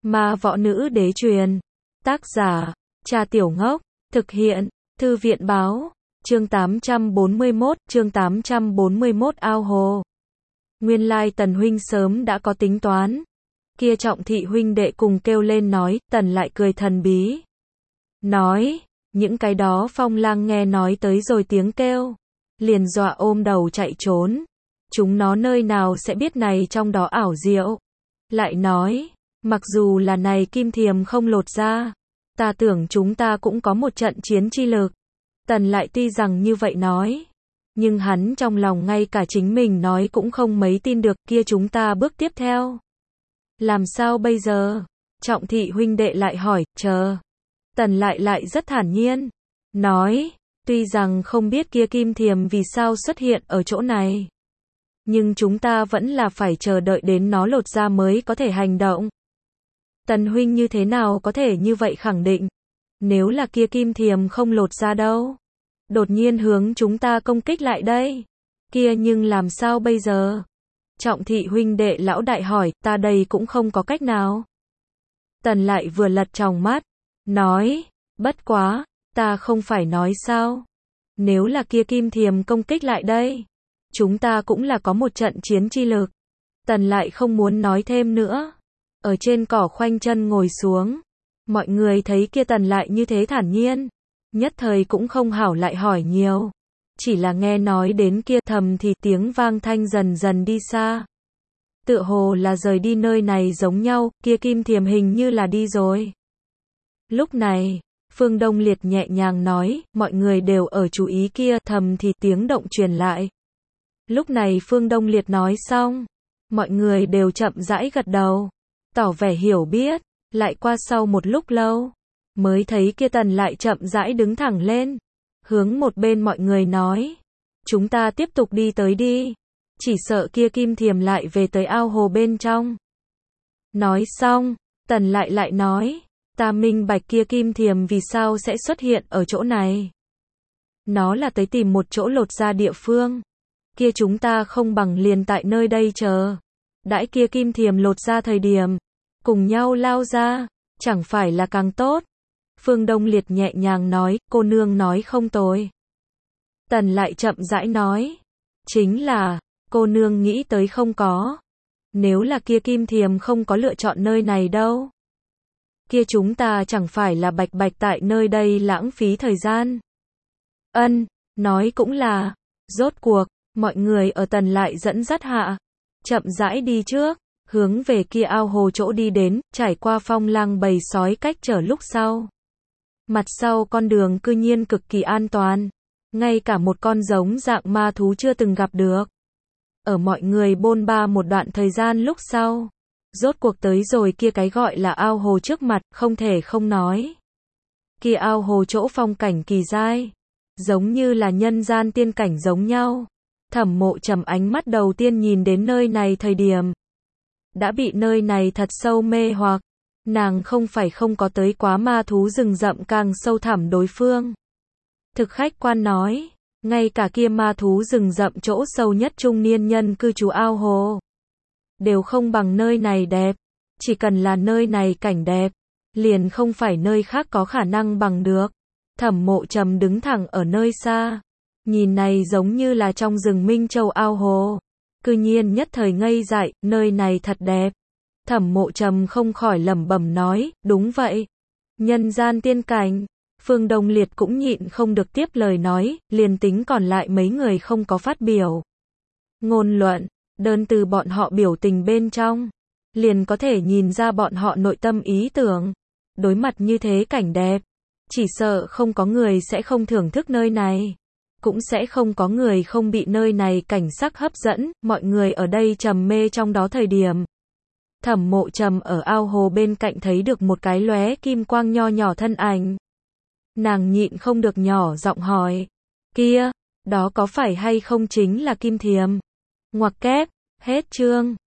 Ma võ nữ đế truyền. Tác giả, Cha Tiểu Ngốc. Thực hiện, Thư viện báo. Chương 841, ao hồ. Nguyên lai Tần huynh sớm đã có tính toán. Kia Trọng thị huynh đệ cùng kêu lên nói, Tần lại cười thần bí. Nói, những cái đó Phong Lang nghe nói tới rồi tiếng kêu, liền dọa ôm đầu chạy trốn. Chúng nó nơi nào sẽ biết này trong đó ảo diệu. Lại nói, mặc dù là này kim thiềm không lột ra, ta tưởng chúng ta cũng có một trận chiến chi lực. Tần lại tuy rằng như vậy nói, nhưng hắn trong lòng ngay cả chính mình nói cũng không mấy tin được. Kia chúng ta bước tiếp theo làm sao bây giờ? Trọng thị huynh đệ lại hỏi. Chờ. Tần lại rất thản nhiên nói, tuy rằng không biết kia kim thiềm vì sao xuất hiện ở chỗ này, nhưng chúng ta vẫn là phải chờ đợi đến nó lột ra mới có thể hành động. Tần huynh như thế nào có thể như vậy khẳng định? Nếu là kia kim thiềm không lột ra đâu, đột nhiên hướng chúng ta công kích lại đây, kia nhưng làm sao bây giờ? Trọng thị huynh đệ lão đại hỏi. Ta đây cũng không có cách nào. Tần lại vừa lật tròng mắt, nói, bất quá, ta không phải nói sao? Nếu là kia kim thiềm công kích lại đây, chúng ta cũng là có một trận chiến chi lực. Tần lại không muốn nói thêm nữa, ở trên cỏ khoanh chân ngồi xuống. Mọi người thấy kia Tần lại như thế thản nhiên, nhất thời cũng không hảo lại hỏi nhiều. Chỉ là nghe nói đến kia thầm thì tiếng vang thanh dần dần đi xa. Tựa hồ là rời đi nơi này giống nhau, kia kim thiềm hình như là đi rồi. Lúc này, Phương Đông Liệt nhẹ nhàng nói, mọi người đều ở chú ý kia thầm thì tiếng động truyền lại. Lúc này Phương Đông Liệt nói xong, mọi người đều chậm rãi gật đầu, tỏ vẻ hiểu biết. Lại qua sau một lúc lâu, mới thấy kia Tần lại chậm rãi đứng thẳng lên, hướng một bên mọi người nói, chúng ta tiếp tục đi tới đi, chỉ sợ kia kim thiềm lại về tới ao hồ bên trong. Nói xong, Tần lại nói, ta minh bạch kia kim thiềm vì sao sẽ xuất hiện ở chỗ này. Nó là tới tìm một chỗ lột ra địa phương. Kia chúng ta không bằng liền tại nơi đây chờ. Đãi kia kim thiềm lột ra thời điểm, cùng nhau lao ra, chẳng phải là càng tốt. Phương Đông Liệt nhẹ nhàng nói, cô nương nói không tồi. Tần lại chậm rãi nói, chính là, cô nương nghĩ tới không có. Nếu là kia kim thiềm không có lựa chọn nơi này đâu, kia chúng ta chẳng phải là bạch bạch tại nơi đây lãng phí thời gian. Ân, nói cũng là. Rốt cuộc, mọi người ở Tần lại dẫn dắt hạ, chậm rãi đi trước, hướng về kia ao hồ chỗ đi đến, trải qua Phong Lang bầy sói cách trở lúc sau. Mặt sau con đường cư nhiên cực kỳ an toàn, ngay cả một con giống dạng ma thú chưa từng gặp được. Ở mọi người bôn ba một đoạn thời gian lúc sau, rốt cuộc tới rồi kia cái gọi là ao hồ trước mặt, không thể không nói. Kia ao hồ chỗ phong cảnh kỳ dai, giống như là nhân gian tiên cảnh giống nhau. Thẩm Mộ Trầm ánh mắt đầu tiên nhìn đến nơi này thời điểm, đã bị nơi này thật sâu mê hoặc. Nàng không phải không có tới quá ma thú rừng rậm càng sâu thẳm đối phương. Thực khách quan nói, ngay cả kia ma thú rừng rậm chỗ sâu nhất trung niên nhân cư trú ao hồ, đều không bằng nơi này đẹp. Chỉ cần là nơi này cảnh đẹp, liền không phải nơi khác có khả năng bằng được. Thẩm Mộ Trầm đứng thẳng ở nơi xa, nhìn này giống như là trong rừng Minh Châu ao hồ. Cư nhiên nhất thời ngây dại, nơi này thật đẹp. Thẩm Mộ Trầm không khỏi lẩm bẩm nói, đúng vậy. Nhân gian tiên cảnh. Phương Đông Liệt cũng nhịn không được tiếp lời nói, liền tính còn lại mấy người không có phát biểu ngôn luận, đơn từ bọn họ biểu tình bên trong, liền có thể nhìn ra bọn họ nội tâm ý tưởng. Đối mặt như thế cảnh đẹp, chỉ sợ không có người sẽ không thưởng thức nơi này. Cũng sẽ không có người không bị nơi này cảnh sắc hấp dẫn. Mọi người ở đây trầm mê trong đó thời điểm, Thẩm Mộ Trầm ở ao hồ bên cạnh thấy được một cái lóe kim quang nho nhỏ thân ảnh. Nàng nhịn không được nhỏ giọng hỏi, kia, đó có phải hay không chính là kim thiềm? Ngoặc kép, hết chương.